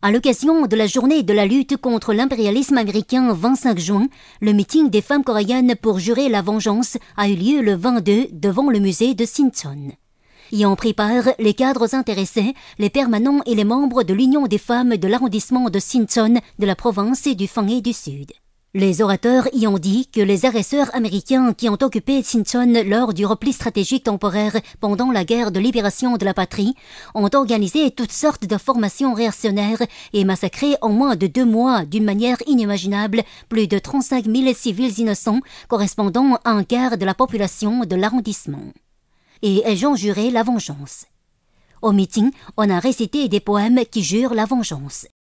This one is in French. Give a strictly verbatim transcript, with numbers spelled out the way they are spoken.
À l'occasion de la journée de la lutte contre l'impérialisme américain vingt-cinq juin, le meeting des femmes coréennes pour jurer la vengeance a eu lieu le vingt-deux devant le musée de Sinchon. Y ont pris part les cadres intéressés, les permanents et les membres de l'Union des femmes de l'arrondissement de Sinchon de la province du Hwanghae du Sud. Les orateurs y ont dit que les agresseurs américains qui ont occupé Sinchon lors du repli stratégique temporaire pendant la guerre de libération de la patrie ont organisé toutes sortes de formations réactionnaires et massacré en moins de deux mois d'une manière inimaginable plus de trente-cinq mille civils innocents correspondant à un quart de la population de l'arrondissement. Et elles ont juré la vengeance. Au meeting, on a récité des poèmes qui jurent la vengeance.